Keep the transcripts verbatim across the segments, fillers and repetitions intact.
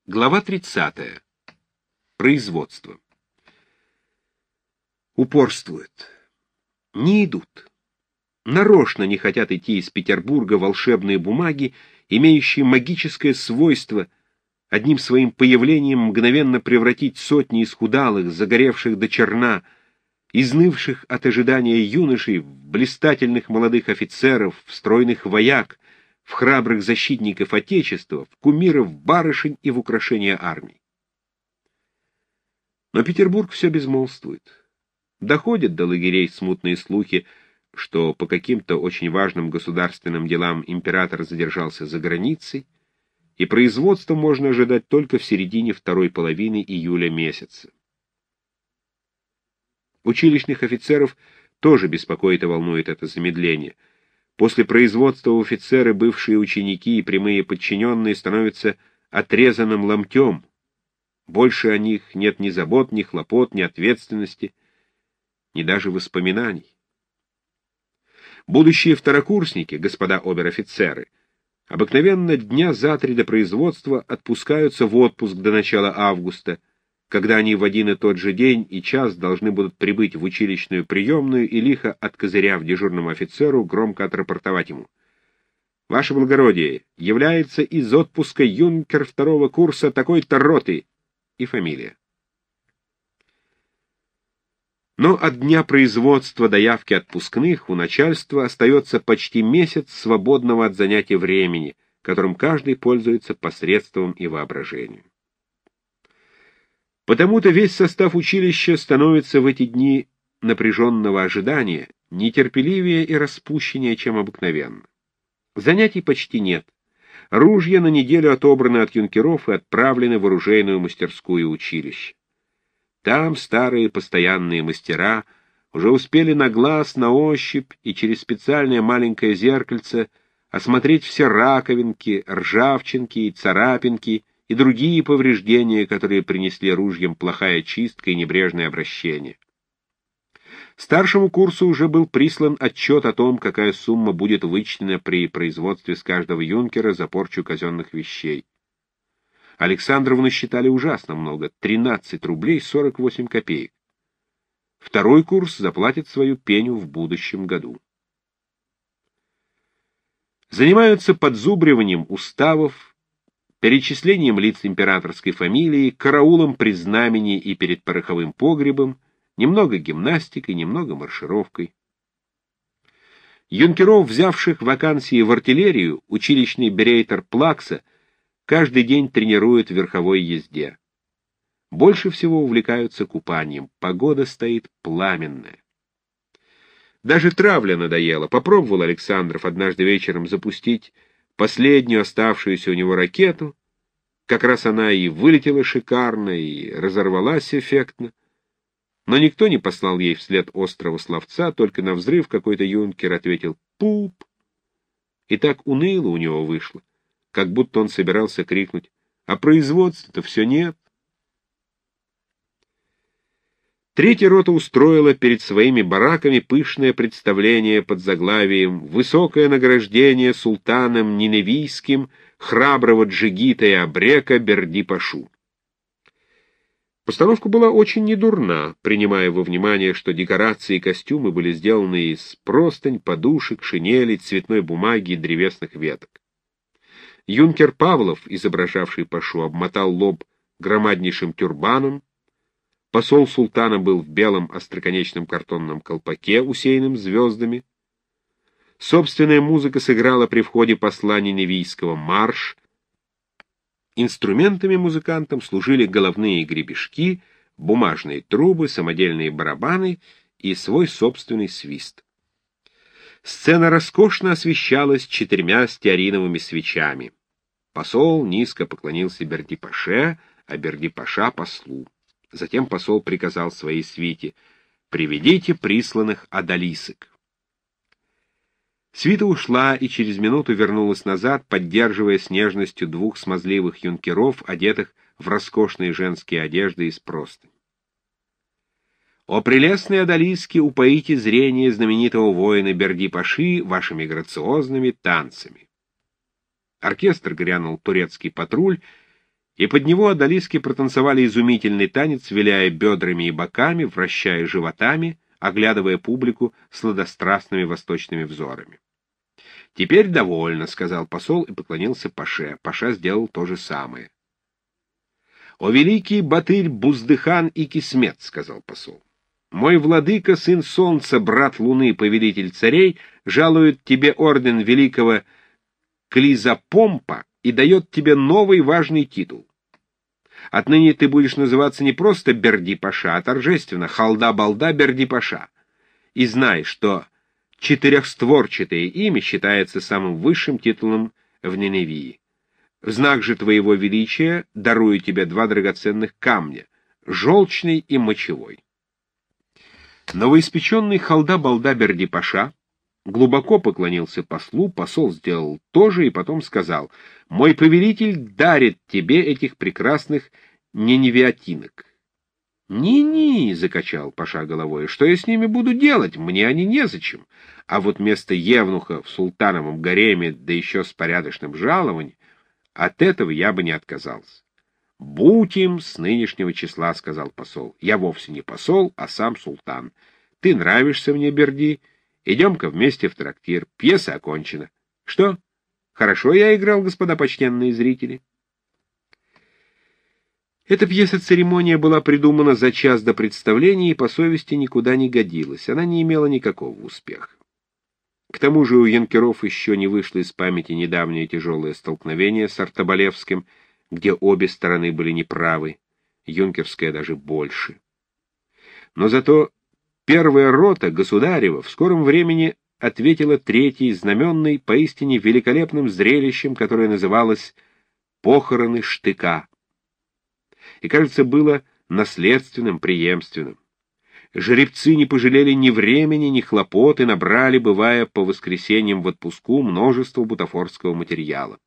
Глава тридцатая. Производство. Упорствуют. Не идут. Нарочно не хотят идти из Петербурга волшебные бумаги, имеющие магическое свойство одним своим появлением мгновенно превратить сотни исхудалых, загоревших до черна, изнывших от ожидания юношей в блистательных молодых офицеров, в стройных вояк, в храбрых защитников Отечества, в кумиров барышень и в украшения армий. Но Петербург все безмолвствует. Доходят до лагерей смутные слухи, что по каким-то очень важным государственным делам император задержался за границей, и производство можно ожидать только в середине второй половины июля месяца. Училищных офицеров тоже беспокоит и волнует это замедление. После производства в офицеры бывшие ученики и прямые подчиненные становятся отрезанным ломтем. Больше о них нет ни забот, ни хлопот, ни ответственности, ни даже воспоминаний. Будущие второкурсники, господа обер-офицеры, обыкновенно дня за три до производства отпускаются в отпуск до начала августа, когда они в один и тот же день и час должны будут прибыть в училищную приемную и, лихо откозыряв дежурному офицеру, громко отрапортовать ему: «Ваше благородие, является из отпуска юнкер второго курса такой-то роты» и фамилия. Но от дня производства до явки отпускных у начальства остается почти месяц свободного от занятий времени, которым каждый пользуется посредством и воображением. Потому-то весь состав училища становится в эти дни напряженного ожидания нетерпеливее и распущеннее, чем обыкновенно. Занятий почти нет. Ружья на неделю отобраны от юнкеров и отправлены в оружейную мастерскую училища. Там старые постоянные мастера уже успели на глаз, на ощупь и через специальное маленькое зеркальце осмотреть все раковинки, ржавчинки и царапинки и другие повреждения, которые принесли ружьям плохая чистка и небрежное обращение. Старшему курсу уже был прислан отчет о том, какая сумма будет вычтена при производстве с каждого юнкера за порчу казенных вещей. Александровну считали ужасно много — тринадцать рублей сорок восемь копеек. Второй курс заплатит свою пеню в будущем году. Занимаются подзубриванием уставов, перечислением лиц императорской фамилии, караулом при знамени и перед пороховым погребом, немного гимнастикой, немного маршировкой. Юнкеров, взявших вакансии в артиллерию, училищный берейтер Плакса каждый день тренирует в верховой езде. Больше всего увлекаются купанием. Погода стоит пламенная. Даже травля надоела. Попробовал Александров однажды вечером запустить последнюю оставшуюся у него ракету. Как раз она и вылетела шикарно, и разорвалась эффектно. Но никто не послал ей вслед острого словца, только на взрыв какой-то юнкер ответил «пуп». И так уныло у него вышло, как будто он собирался крикнуть: «А производства-то все нет». Третья рота устроила перед своими бараками пышное представление под заглавием «Высокое награждение султаном Ниневийским храброго джигита и абрека Берди-пашу». Постановка была очень недурна, принимая во внимание, что декорации и костюмы были сделаны из простынь, подушек, шинелей, цветной бумаги и древесных веток. Юнкер Павлов, изображавший пашу, обмотал лоб громаднейшим тюрбаном. Посол султана был в белом остроконечном картонном колпаке, усеянном звездами. Собственная музыка сыграла при входе посла Ниневийского марш. Инструментами музыкантам служили головные гребешки, бумажные трубы, самодельные барабаны и свой собственный свист. Сцена роскошно освещалась четырьмя стеариновыми свечами. Посол низко поклонился Берди-паше, а Берди-паша — послу. Затем посол приказал своей свите: «Приведите присланных одолисок». Свита ушла и через минуту вернулась назад, поддерживая с нежностью двух смазливых юнкеров, одетых в роскошные женские одежды из простынь. «О прелестные одолиски, упоите зрение знаменитого воина Берди-паши вашими грациозными танцами». Оркестр грянул турецкий патруль, и под него одолиски протанцевали изумительный танец, виляя бедрами и боками, вращая животами, оглядывая публику сладострастными восточными взорами. «Теперь довольно», — сказал посол и поклонился паше. Паша сделал то же самое. «О великий Батырь, Буздыхан и Кисмет», — сказал посол, — «мой владыка, сын солнца, брат луны, повелитель царей, жалует тебе орден великого Клизапомпа и дает тебе новый важный титул. Отныне ты будешь называться не просто Берди-паша, а торжественно Халда-балда Берди-паша. И знай, что четырехстворчатое имя считается самым высшим титулом в Ниневии. В знак же твоего величия дарую тебе два драгоценных камня — желчный и мочевой». Новоиспеченный Халда-балда Берди-паша глубоко поклонился послу, посол сделал то же и потом сказал: «Мой повелитель дарит тебе этих прекрасных ниневиатинок». «Ни-ни», — закачал паша головой, — «что я с ними буду делать? Мне они незачем. А вот место евнуха в султановом гареме, да еще с порядочным жалованием, от этого я бы не отказался». «Будь им с нынешнего числа», — сказал посол. «Я вовсе не посол, а сам султан. Ты нравишься мне, Берди. Идем-ка вместе в трактир. Пьеса окончена. Что? Хорошо я играл, господа почтенные зрители?» Эта пьеса-церемония была придумана за час до представления и по совести никуда не годилась. Она не имела никакого успеха. К тому же у юнкеров еще не вышло из памяти недавнее тяжелое столкновение с Артобалевским, где обе стороны были неправы, юнкерская даже больше. Но зато первая рота государева в скором времени ответила третьей, знаменной, поистине великолепным зрелищем, которое называлось «Похороны штыка». И, кажется, было наследственным, преемственным. Жеребцы не пожалели ни времени, ни хлопот и набрали, бывая по воскресеньям в отпуску, множество бутафорского материала.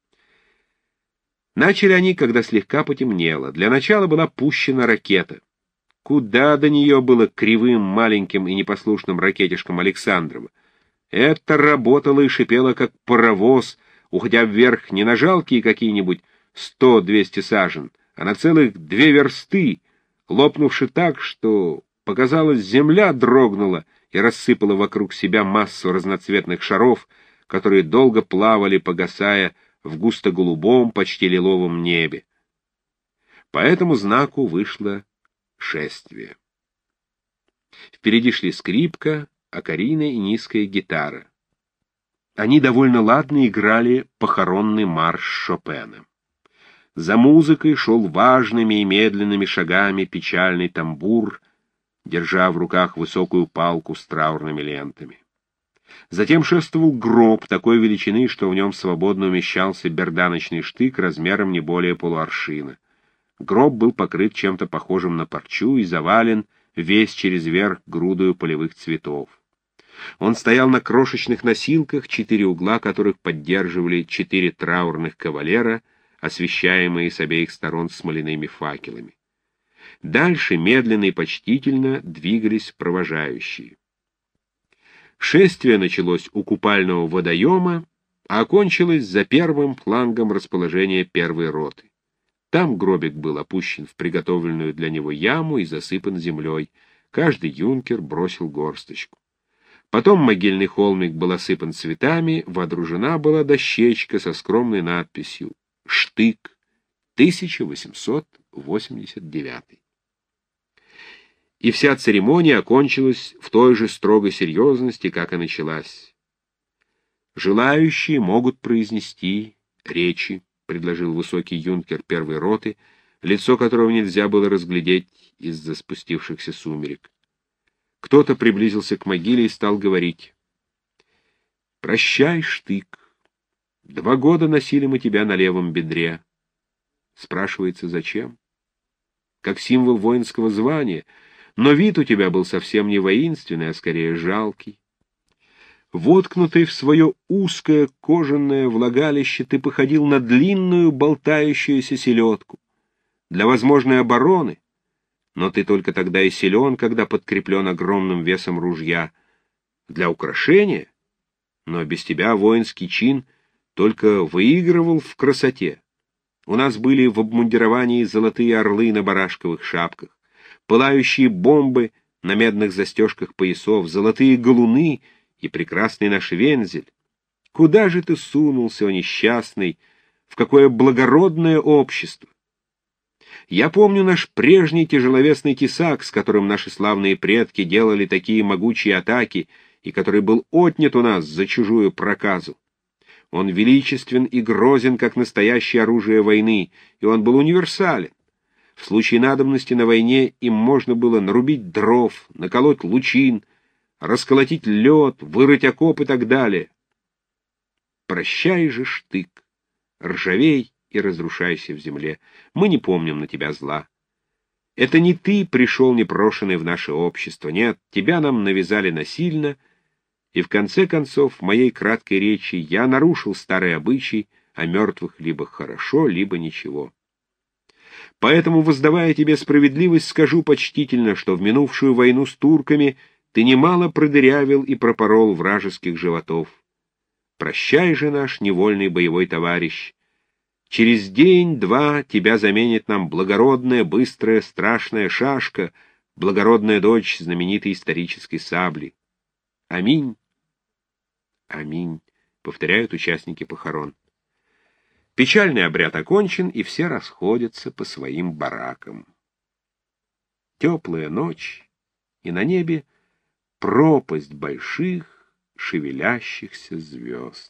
Начали они, когда слегка потемнело. Для начала была пущена ракета. Куда до нее было кривым, маленьким и непослушным ракетишкам Александрова? Это работало и шипело, как паровоз, уходя вверх не на жалкие какие-нибудь сто-двести сажен, а на целых две версты, лопнувши так, что, показалось, земля дрогнула и рассыпала вокруг себя массу разноцветных шаров, которые долго плавали, погасая в густо-голубом, почти лиловом небе. По этому знаку вышло шествие. Впереди шли скрипка, окарина и низкая гитара. Они довольно ладно играли похоронный марш Шопена. За музыкой шел важными и медленными шагами печальный тамбур, держа в руках высокую палку с траурными лентами. Затем шествовал гроб такой величины, что в нем свободно умещался берданочный штык размером не более полуаршина. Гроб был покрыт чем-то похожим на парчу и завален весь через верх грудою полевых цветов. Он стоял на крошечных носилках, четыре угла которых поддерживали четыре траурных кавалера, освещаемые с обеих сторон смоляными факелами. Дальше медленно и почтительно двигались провожающие. Шествие началось у купального водоема, а окончилось за первым флангом расположения первой роты. Там гробик был опущен в приготовленную для него яму и засыпан землей. Каждый юнкер бросил горсточку. Потом могильный холмик был осыпан цветами, водружена была дощечка со скромной надписью «Штык, тысяча восемьсот восемьдесят девятый». И вся церемония окончилась в той же строгой серьезности, как и началась. «Желающие могут произнести речи», — предложил высокий юнкер первой роты, лицо которого нельзя было разглядеть из-за спустившихся сумерек. Кто-то приблизился к могиле и стал говорить: «Прощай, Штык. Два года носили мы тебя на левом бедре». Спрашивается, зачем? Как символ воинского звания, но вид у тебя был совсем не воинственный, а скорее жалкий. Воткнутый в свое узкое кожаное влагалище, ты походил на длинную болтающуюся селедку. Для возможной обороны, но ты только тогда и силен, когда подкреплен огромным весом ружья. Для украшения, но без тебя воинский чин только выигрывал в красоте. У нас были в обмундировании золотые орлы на барашковых шапках, пылающие бомбы на медных застежках поясов, золотые галуны и прекрасный наш вензель. Куда же ты сунулся, о несчастный, в какое благородное общество? Я помню наш прежний тяжеловесный тесак, с которым наши славные предки делали такие могучие атаки, и который был отнят у нас за чужую проказу. Он величествен и грозен, как настоящее оружие войны, и он был универсален. В случае надобности на войне им можно было нарубить дров, наколоть лучин, расколотить лед, вырыть окоп и так далее. Прощай же, штык, ржавей и разрушайся в земле. Мы не помним на тебя зла. Это не ты пришел непрошенный в наше общество, нет, тебя нам навязали насильно, и в конце концов в моей краткой речи я нарушил старый обычай о мертвых либо хорошо, либо ничего. Поэтому, воздавая тебе справедливость, скажу почтительно, что в минувшую войну с турками ты немало продырявил и пропорол вражеских животов. Прощай же, наш невольный боевой товарищ. Через день-два тебя заменит нам благородная, быстрая, страшная шашка, благородная дочь знаменитой исторической сабли. Аминь. Аминь, повторяют участники похорон. Печальный обряд окончен, и все расходятся по своим баракам. Теплая ночь, и на небе пропасть больших, шевелящихся звезд.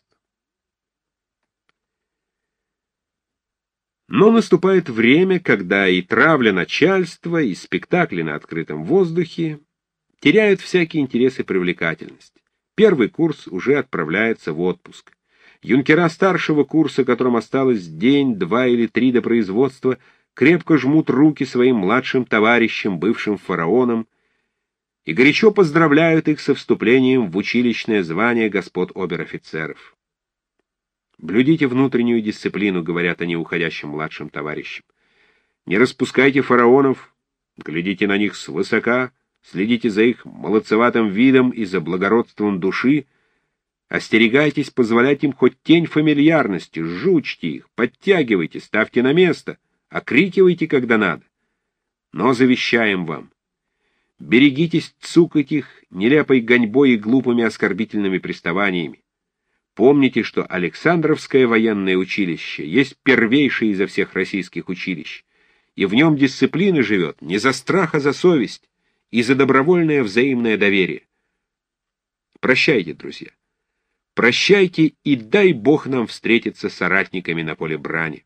Но наступает время, когда и травля начальства, и спектакли на открытом воздухе теряют всякий интерес и привлекательность. Первый курс уже отправляется в отпуск. Юнкера старшего курса, которым осталось день, два или три до производства, крепко жмут руки своим младшим товарищам, бывшим фараонам, и горячо поздравляют их со вступлением в училищное звание господ обер-офицеров. «Блюдите внутреннюю дисциплину», — говорят они уходящим младшим товарищам. «Не распускайте фараонов, глядите на них свысока, следите за их молодцеватым видом и за благородством души, остерегайтесь позволять им хоть тень фамильярности, жучьте их, подтягивайте, ставьте на место, окрикивайте, когда надо. Но завещаем вам, берегитесь цукать их нелепой гоньбой и глупыми оскорбительными приставаниями. Помните, что Александровское военное училище есть первейшее изо всех российских училищ, и в нем дисциплина живет не за страх, а за совесть и за добровольное взаимное доверие. Прощайте, друзья. Прощайте, и дай Бог нам встретиться с соратниками на поле брани.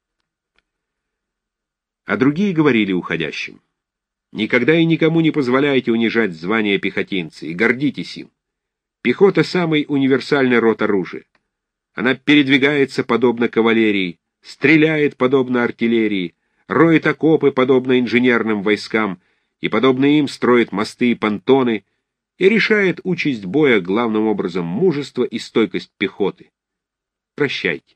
А другие говорили уходящим: никогда и никому не позволяйте унижать звание пехотинца, и гордитесь им. Пехота — самый универсальный род оружия. Она передвигается подобно кавалерии, стреляет подобно артиллерии, роет окопы подобно инженерным войскам, и подобно им строит мосты и понтоны, и решает участь боя главным образом мужество и стойкость пехоты. Прощайте.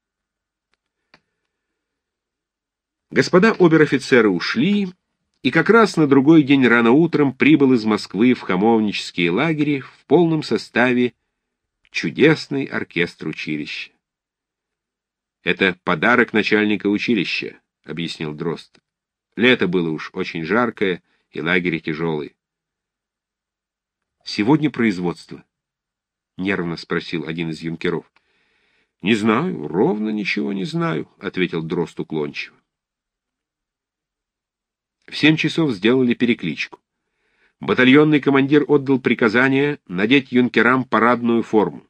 Господа обер-офицеры ушли, и как раз на другой день рано утром прибыл из Москвы в хамовнические лагеря в полном составе чудесный оркестр училища. «Это подарок начальника училища», — объяснил Дрозд. «Лето было уж очень жаркое, и лагерь тяжелый». «Сегодня производство?» — нервно спросил один из юнкеров. «Не знаю, ровно ничего не знаю», — ответил Дрозд уклончиво. В семь часов сделали перекличку. Батальонный командир отдал приказание надеть юнкерам парадную форму.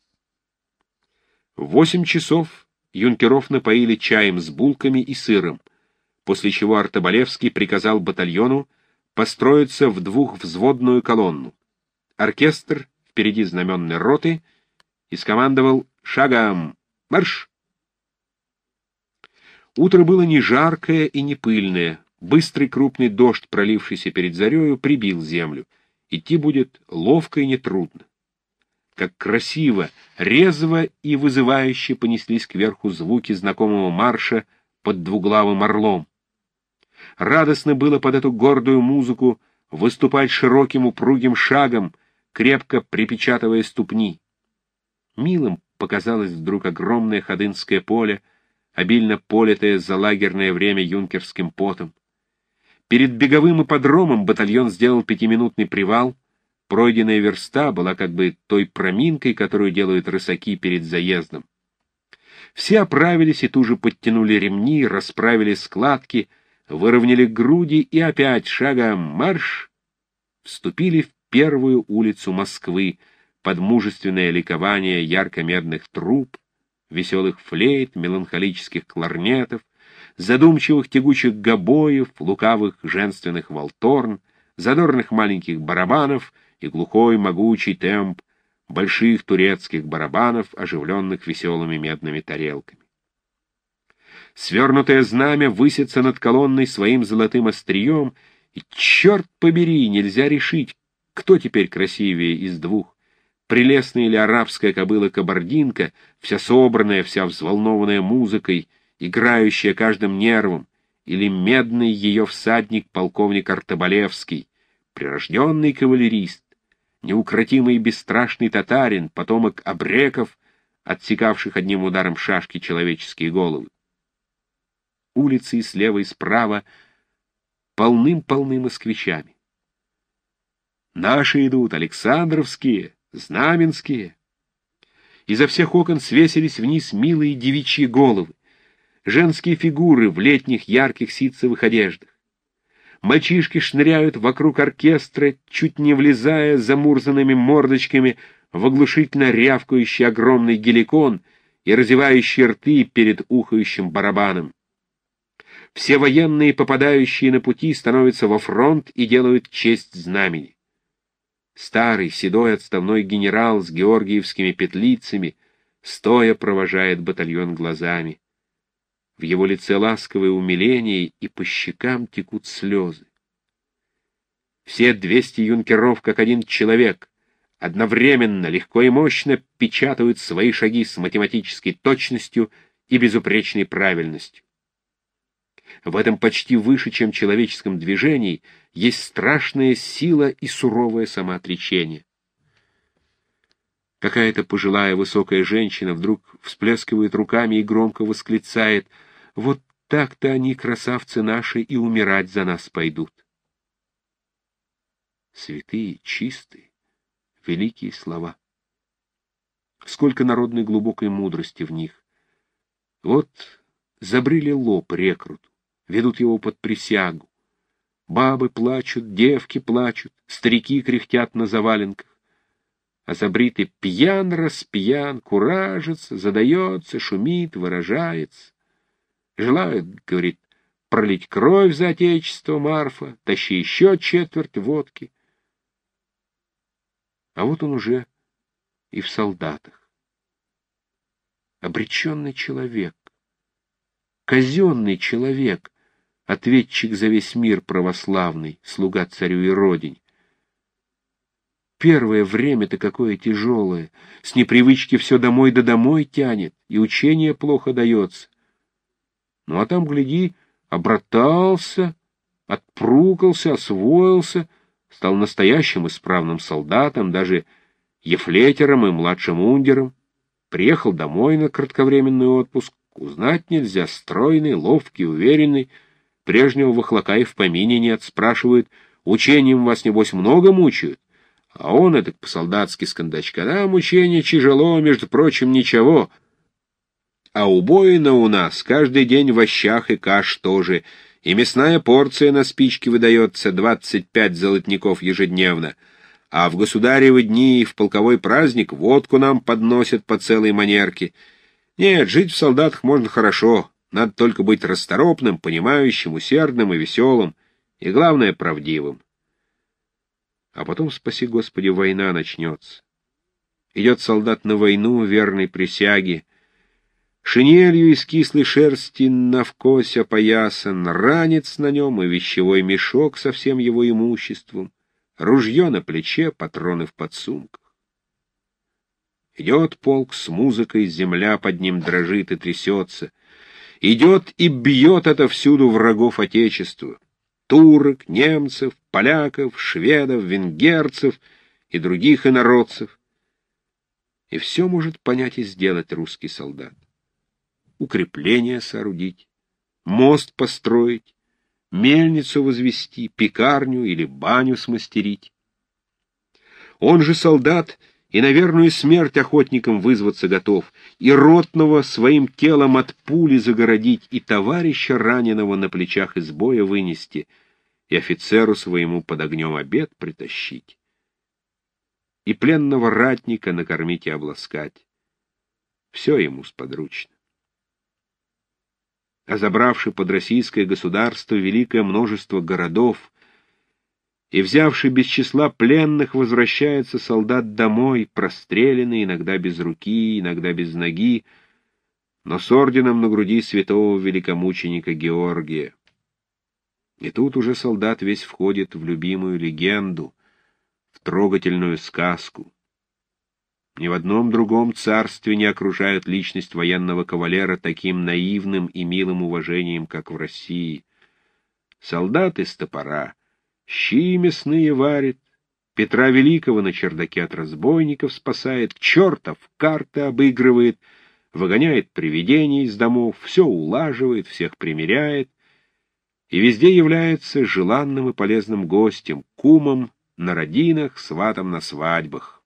В восемь часов юнкеров напоили чаем с булками и сыром, после чего Артобалевский приказал батальону построиться в двухвзводную колонну. Оркестр впереди знаменной роты и скомандовал: «Шагом! Марш!». Утро было не жаркое и не пыльное. Быстрый крупный дождь, пролившийся перед зарею, прибил землю. Идти будет ловко и нетрудно. Как красиво, резво и вызывающе понеслись кверху звуки знакомого марша под двуглавым орлом. Радостно было под эту гордую музыку выступать широким упругим шагом, крепко припечатывая ступни. Милым показалось вдруг огромное Ходынское поле, обильно политая за лагерное время юнкерским потом. Перед беговым ипподромом батальон сделал пятиминутный привал. Пройденная верста была как бы той проминкой, которую делают рысаки перед заездом. Все оправились и тут же подтянули ремни, расправили складки, выровняли груди и опять шагом марш вступили в первую улицу Москвы под мужественное ликование ярко-медных труб, веселых флейт, меланхолических кларнетов, задумчивых тягучих гобоев, лукавых женственных валторн, задорных маленьких барабанов и глухой могучий темп больших турецких барабанов, оживленных веселыми медными тарелками. Свернутое знамя высится над колонной своим золотым острием, и, черт побери, нельзя решить, кто теперь красивее из двух, прелестная или арабская кобыла-кабардинка, вся собранная, вся взволнованная музыкой, играющая каждым нервом, или медный ее всадник полковник Артобалевский, прирожденный кавалерист, неукротимый и бесстрашный татарин, потомок абреков, отсекавших одним ударом шашки человеческие головы. Улицы и слева, и справа полным-полны москвичами. Наши идут, Александровские, Знаменские. Изо всех окон свесились вниз милые девичьи головы, женские фигуры в летних ярких ситцевых одеждах. Мальчишки шныряют вокруг оркестра, чуть не влезая замурзанными мордочками в оглушительно рявкающий огромный геликон и разевающие рты перед ухающим барабаном. Все военные, попадающие на пути, становятся во фронт и делают честь знамени. Старый, седой отставной генерал с георгиевскими петлицами стоя провожает батальон глазами. В его лице ласковое умиление, и по щекам текут слезы. Все двести юнкеров, как один человек, одновременно, легко и мощно печатают свои шаги с математической точностью и безупречной правильностью. В этом почти выше, чем человеческом движении, есть страшная сила и суровое самоотречение. Какая-то пожилая высокая женщина вдруг всплескивает руками и громко восклицает: «Вот так-то они, красавцы наши, и умирать за нас пойдут». Святые, чистые, великие слова. Сколько народной глубокой мудрости в них. Вот забрили лоб рекруту, ведут его под присягу. Бабы плачут, девки плачут, старики кряхтят на заваленках. А забритый пьян-распьян, куражится, задается, шумит, выражается. Желает, говорит, пролить кровь за отечество, Марфа, тащи еще четверть водки. А вот он уже и в солдатах. Обреченный человек, казенный человек, ответчик за весь мир православный, слуга царю и родине. Первое время-то какое тяжелое, с непривычки все домой да домой тянет, и учение плохо дается. Ну а там, гляди, обратался, отпрукался, освоился, стал настоящим исправным солдатом, даже ефлейтором и младшим ундером. Приехал домой на кратковременный отпуск, узнать нельзя, стройный, ловкий, уверенный. Прежнего вахлака и в помине нет, спрашивают: учением вас, небось, много мучают? А он это по-солдатски с кондачка: да, мучение тяжело, между прочим, ничего. А убоина у нас каждый день в овощах и каш тоже, и мясная порция на спички выдается двадцать пять золотников ежедневно, а в государевы дни и в полковой праздник водку нам подносят по целой манерке. Нет, жить в солдатах можно хорошо, надо только быть расторопным, понимающим, усердным и веселым, и, главное, правдивым. А потом, спаси Господи, война начнется. Идет солдат на войну, верной присяге, шинелью из кислой шерсти навкось опоясан, ранец на нем и вещевой мешок со всем его имуществом, ружье на плече, патроны в подсумках. Идет полк с музыкой, земля под ним дрожит и трясется. Идет и бьет отовсюду врагов Отечества. Турок, немцев, поляков, шведов, венгерцев и других инородцев. И все может понять и сделать русский солдат. укрепление соорудить, мост построить, мельницу возвести, пекарню или баню смастерить. Он же солдат и на верную смерть охотникам вызваться готов, и ротного своим телом от пули загородить, и товарища раненого на плечах из боя вынести, и офицеру своему под огнем обед притащить, и пленного ратника накормить и обласкать. Все ему сподручно. А забравший под российское государство великое множество городов и взявший без числа пленных, возвращается солдат домой, простреленный, иногда без руки, иногда без ноги, но с орденом на груди святого великомученика Георгия. И тут уже солдат весь входит в любимую легенду, в трогательную сказку. Ни в одном другом царстве не окружают личность военного кавалера таким наивным и милым уважением, как в России. Солдат из топора щи мясные варит, Петра Великого на чердаке от разбойников спасает, чертов карты обыгрывает, выгоняет привидений из домов, все улаживает, всех примиряет, и везде является желанным и полезным гостем, кумом на родинах, сватом на свадьбах.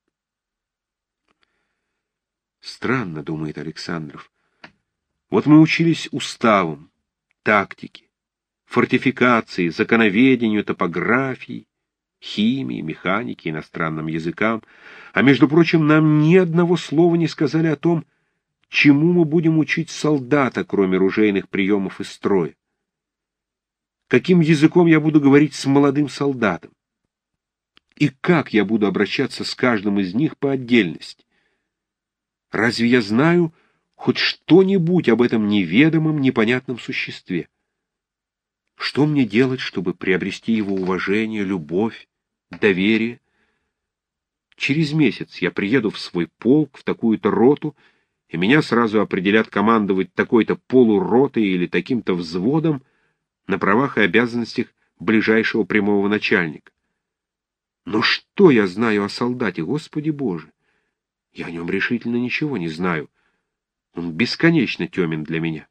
Странно, думает Александров. Вот мы учились уставам, тактике, фортификации, законоведению, топографии, химии, механике, иностранным языкам, а, между прочим, нам ни одного слова не сказали о том, чему мы будем учить солдата, кроме ружейных приемов и строя. Каким языком я буду говорить с молодым солдатом? И как я буду обращаться с каждым из них по отдельности? Разве я знаю хоть что-нибудь об этом неведомом, непонятном существе? Что мне делать, чтобы приобрести его уважение, любовь, доверие? Через месяц я приеду в свой полк, в такую-то роту, и меня сразу определят командовать такой-то полуротой или таким-то взводом на правах и обязанностях ближайшего прямого начальника. Но что я знаю о солдате, Господи Боже? Я о нем решительно ничего не знаю. Он бесконечно темен для меня.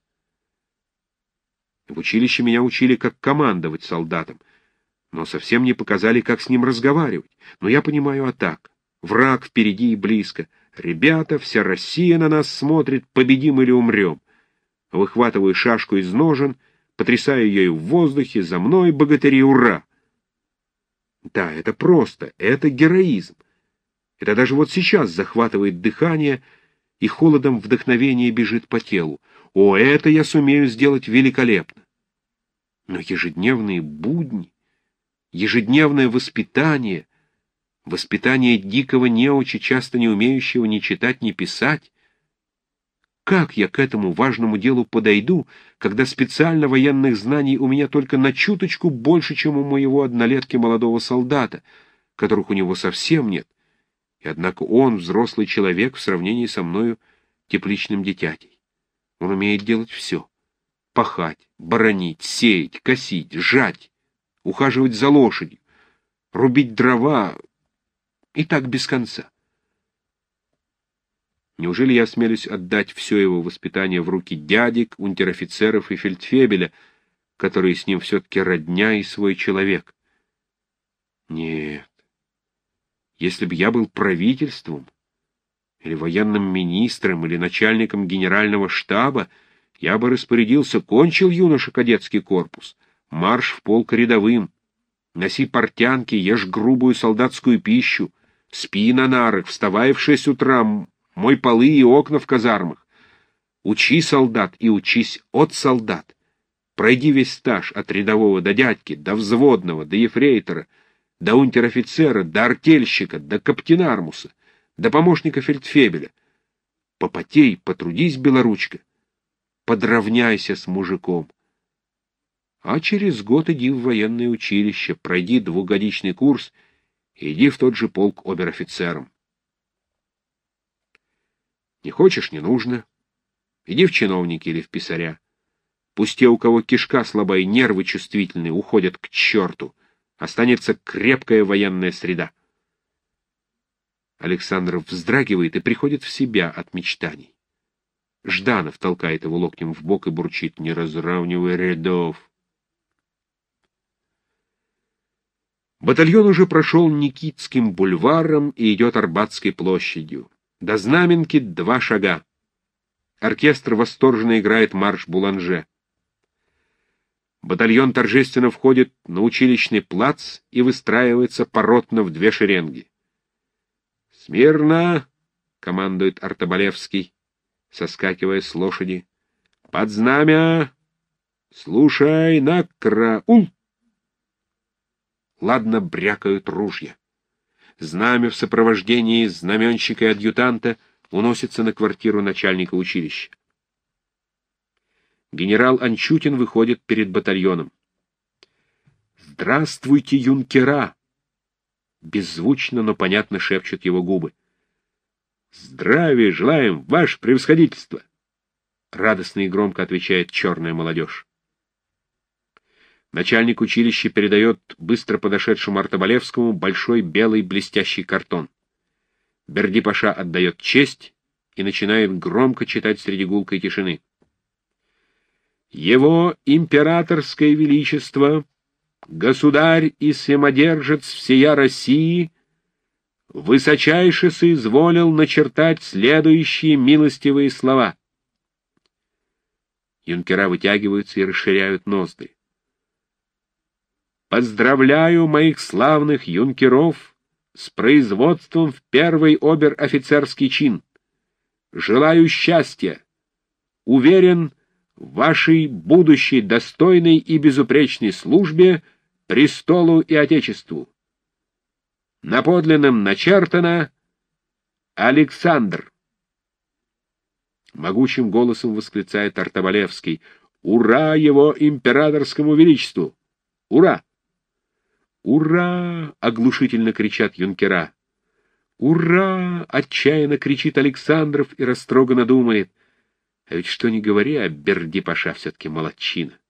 В училище меня учили, как командовать солдатом, но совсем не показали, как с ним разговаривать. Но я понимаю, а так. Враг впереди и близко. Ребята, вся Россия на нас смотрит, победим или умрем. Выхватываю шашку из ножен, потрясаю ею в воздухе, за мной, богатыри, ура! Да, это просто, это героизм. Это даже вот сейчас захватывает дыхание, и холодом вдохновения бежит по телу. О, это я сумею сделать великолепно. Но ежедневные будни, ежедневное воспитание, воспитание дикого неуча, часто не умеющего ни читать, ни писать, как я к этому важному делу подойду, когда специально военных знаний у меня только на чуточку больше, чем у моего однолетки молодого солдата, которых у него совсем нет, и однако он взрослый человек в сравнении со мною тепличным дитятей. Он умеет делать все. Пахать, боронить, сеять, косить, жать, ухаживать за лошадью, рубить дрова и так без конца. Неужели я осмелюсь отдать все его воспитание в руки дядек, унтер-офицеров и фельдфебеля, которые с ним все-таки родня и свой человек? Нет. Если бы я был правительством, или военным министром, или начальником генерального штаба, я бы распорядился: кончил юноша кадетский корпус, марш в полк рядовым, носи портянки, ешь грубую солдатскую пищу, спи на нарах, вставай в шесть утра, мой полы и окна в казармах. Учи солдат и учись от солдат. Пройди весь стаж от рядового до дядьки, до взводного, до ефрейтора, до унтер-офицера, до артельщика, до каптенармуса, до помощника фельдфебеля. Попотей, потрудись, белоручка, подравняйся с мужиком. А через год иди в военное училище, пройди двухгодичный курс и иди в тот же полк обер-офицером. Не хочешь — не нужно. Иди в чиновники или в писаря. Пусть те, у кого кишка слабая и нервы чувствительные, уходят к черту. Останется крепкая военная среда. Александров вздрагивает и приходит в себя от мечтаний. Жданов толкает его локтем в бок и бурчит: «Не разравнивай рядов». Батальон уже прошел Никитским бульваром и идет Арбатской площадью. До Знаменки два шага. Оркестр восторженно играет марш Буланже. Батальон торжественно входит на училищный плац и выстраивается поротно в две шеренги. «Смирно!» — командует Артобалевский, соскакивая с лошади. «Под знамя! Слушай, на караул!» Ладно брякают ружья. Знамя в сопровождении знаменщика и адъютанта уносится на квартиру начальника училища. Генерал Анчутин выходит перед батальоном. «Здравствуйте, юнкера!» Беззвучно, но понятно шепчут его губы. «Здравия желаем, ваше превосходительство!» Радостно и громко отвечает черная молодежь. Начальник училища передает быстро подошедшему Артобалевскому большой белый блестящий картон. Берди-паша отдает честь и начинает громко читать среди гулкой тишины. «Его императорское величество, государь и самодержец всея России, высочайше соизволил начертать следующие милостивые слова». Юнкера вытягиваются и расширяют ноздри. «Поздравляю моих славных юнкеров с производством в первый обер-офицерский чин. Желаю счастья. Уверен в вашей будущей достойной и безупречной службе престолу и Отечеству. На подлинном начертано Александр». Могучим голосом восклицает Артобалевский: «Ура его императорскому величеству! Ура!» «Ура!» — оглушительно кричат юнкера. «Ура!» — отчаянно кричит Александров и растроганно думает: а ведь что ни говори, а Берди-паша все-таки молодчина.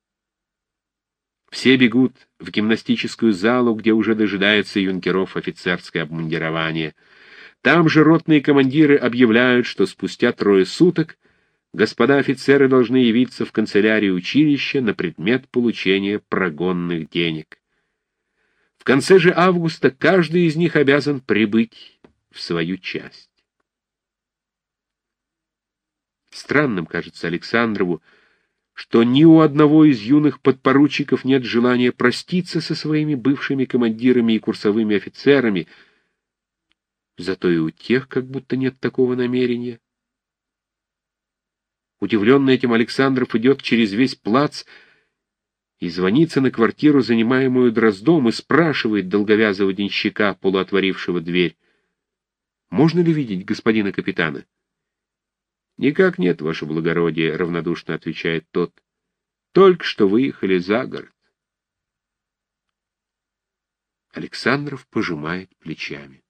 Все бегут в гимнастическую залу, где уже дожидается юнкеров офицерское обмундирование. Там же ротные командиры объявляют, что спустя трое суток господа офицеры должны явиться в канцелярию училища на предмет получения прогонных денег. В конце же августа каждый из них обязан прибыть в свою часть. Странным кажется Александрову, что ни у одного из юных подпоручиков нет желания проститься со своими бывшими командирами и курсовыми офицерами, зато и у тех как будто нет такого намерения. Удивленный этим, Александров идет через весь плац и звонится на квартиру, занимаемую Дроздом, и спрашивает долговязого денщика, полуотворившего дверь: «Можно ли видеть господина капитана?» «Никак нет, ваше благородие», — равнодушно отвечает тот. «Только что выехали за город». Александров пожимает плечами.